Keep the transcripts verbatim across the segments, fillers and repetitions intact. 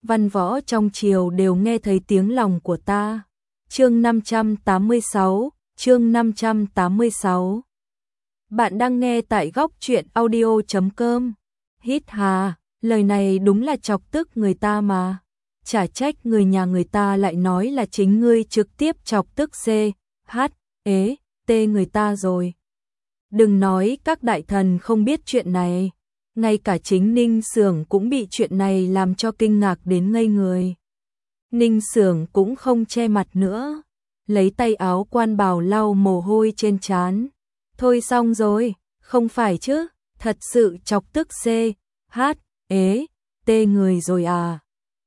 văn võ trong triều đều nghe thấy tiếng lòng của ta. Chương năm trăm tám mươi sáu, chương năm trăm tám mươi sáu. Bạn đang nghe tại góc truyện audio chấm com. Hít hà, lời này đúng là chọc tức người ta mà. Chả trách người nhà người ta lại nói là chính ngươi trực tiếp chọc tức C, H, ế, T người ta rồi. Đừng nói các đại thần không biết chuyện này, ngay cả chính Ninh Xưởng cũng bị chuyện này làm cho kinh ngạc đến ngây người. Ninh Xưởng cũng không che mặt nữa, lấy tay áo quan bào lau mồ hôi trên trán. Thôi xong rồi, không phải chứ, thật sự chọc tức C, H, ế, T người rồi à.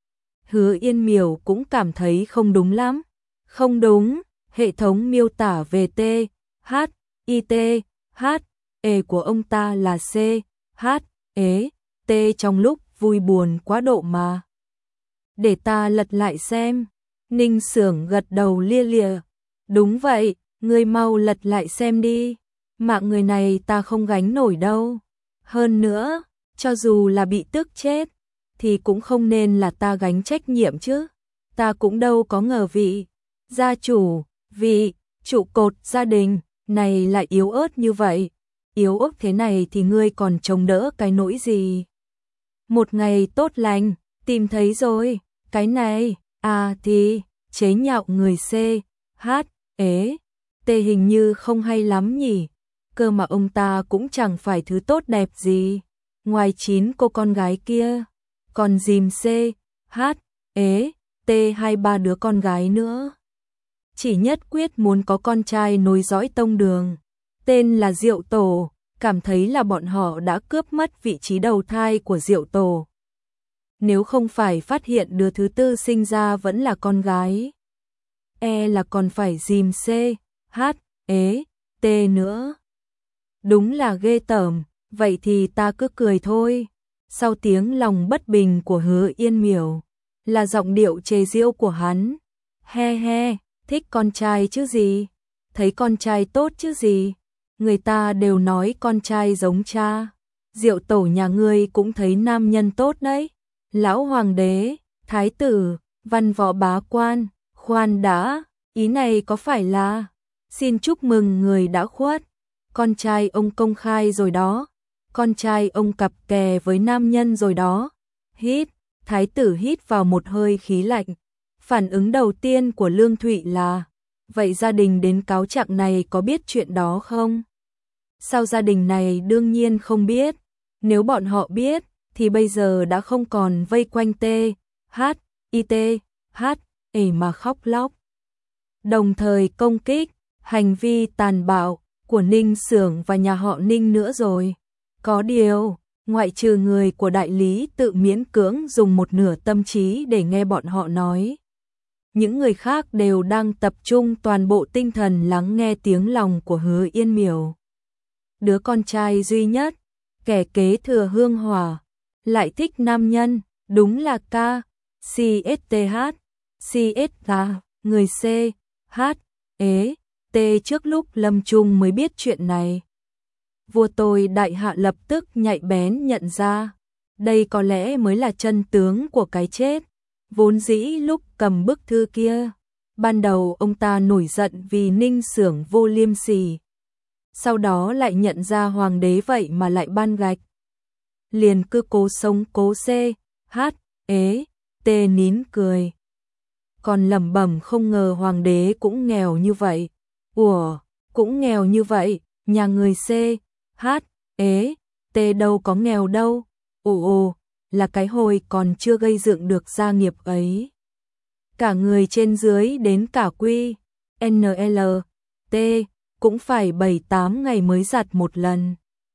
Hứa Yên Miểu cũng cảm thấy không đúng lắm. Không đúng, hệ thống miêu tả về T, H, I T, H, E của ông ta là C, H, ế, T trong lúc vui buồn quá độ mà. Để ta lật lại xem. Ninh Xưởng gật đầu lia lịa. Đúng vậy, ngươi mau lật lại xem đi. Mạng người này ta không gánh nổi đâu. Hơn nữa, cho dù là bị tức chết, thì cũng không nên là ta gánh trách nhiệm chứ. Ta cũng đâu có ngờ vị gia chủ, vị trụ cột gia đình này lại yếu ớt như vậy. Yếu ớt thế này thì ngươi còn chống đỡ cái nỗi gì? Một ngày tốt lành, tìm thấy rồi, cái này, à thì, chế nhạo người C, H, ế, T hình như không hay lắm nhỉ. Cơ mà ông ta cũng chẳng phải thứ tốt đẹp gì. Ngoài chín cô con gái kia, còn dìm C, H, ế, T hai ba đứa con gái nữa. Chỉ nhất quyết muốn có con trai nối dõi tông đường, tên là Diệu Tổ, cảm thấy là bọn họ đã cướp mất vị trí đầu thai của Diệu Tổ. Nếu không phải phát hiện đứa thứ tư sinh ra vẫn là con gái, e là còn phải dìm C, H, ế, T nữa. Đúng là ghê tởm, vậy thì ta cứ cười thôi. Sau tiếng lòng bất bình của Hứa Yên Miểu, là giọng điệu chế giễu của hắn. He he, thích con trai chứ gì, thấy con trai tốt chứ gì, người ta đều nói con trai giống cha. Diệu Tổ nhà ngươi cũng thấy nam nhân tốt đấy. Lão hoàng đế, thái tử, văn võ bá quan, khoan đã, ý này có phải là xin chúc mừng người đã khuất. Con trai ông công khai rồi đó, con trai ông cặp kè với nam nhân rồi đó. Hít, thái tử hít vào một hơi khí lạnh. Phản ứng đầu tiên của Lương Thụy là, vậy gia đình đến cáo trạng này có biết chuyện đó không? Sao gia đình này đương nhiên không biết, nếu bọn họ biết, thì bây giờ đã không còn vây quanh T, H, I T, H, E mà khóc lóc. Đồng thời công kích, hành vi tàn bạo của Ninh Xưởng và nhà họ Ninh nữa rồi. Có điều, ngoại trừ người của đại lý tự miễn cưỡng dùng một nửa tâm trí để nghe bọn họ nói, những người khác đều đang tập trung toàn bộ tinh thần lắng nghe tiếng lòng của Hứa Yên Miểu. Đứa con trai duy nhất, kẻ kế thừa hương hỏa, lại thích nam nhân, đúng là ca, xê ét tê hát, xê ét ca, người C, H, ế, T trước lúc lâm chung mới biết chuyện này. Vua tôi đại hạ lập tức nhạy bén nhận ra, đây có lẽ mới là chân tướng của cái chết. Vốn dĩ lúc cầm bức thư kia, ban đầu ông ta nổi giận vì Ninh Xưởng vô liêm sỉ. Sau đó lại nhận ra hoàng đế vậy mà lại ban gạch. Liền cứ cố sống cố C, H, ế, T nín cười. Còn lẩm bẩm không ngờ hoàng đế cũng nghèo như vậy. Ủa, cũng nghèo như vậy, nhà người C, H, ế, T đâu có nghèo đâu. Ồ ồ, là cái hồi còn chưa gây dựng được gia nghiệp ấy. Cả người trên dưới đến cả quy, N L, T, cũng phải bảy tám ngày mới giặt một lần.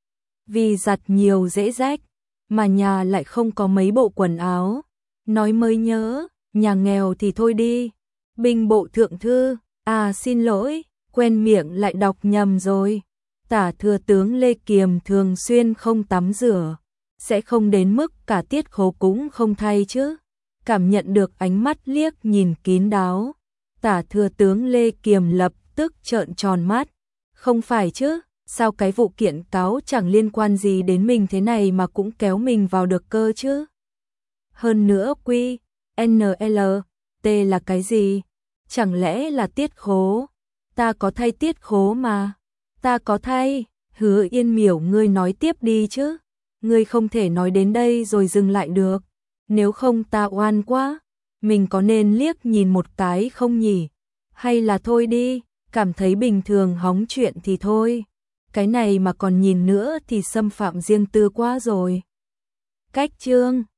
Vì giặt nhiều dễ rách, mà nhà lại không có mấy bộ quần áo. Nói mới nhớ, nhà nghèo thì thôi đi. Binh bộ thượng thư, à xin lỗi, quen miệng lại đọc nhầm rồi. Tả thừa tướng Lê Kiềm thường xuyên không tắm rửa, sẽ không đến mức cả tiết khố cũng không thay chứ. Cảm nhận được ánh mắt liếc nhìn kín đáo, tả thừa tướng Lê Kiềm lập tức trợn tròn mắt. Không phải chứ, sao cái vụ kiện cáo chẳng liên quan gì đến mình thế này mà cũng kéo mình vào được cơ chứ. Hơn nữa quy, en lờ tê là cái gì? Chẳng lẽ là tiết khố? Ta có thay tiết khố mà. Ta có thay. Hứa Yên Miểu, ngươi nói tiếp đi chứ. Ngươi không thể nói đến đây rồi dừng lại được. Nếu không ta oan quá. Mình có nên liếc nhìn một cái không nhỉ? Hay là thôi đi, cảm thấy bình thường hóng chuyện thì thôi. Cái này mà còn nhìn nữa thì xâm phạm riêng tư quá rồi. Cách chương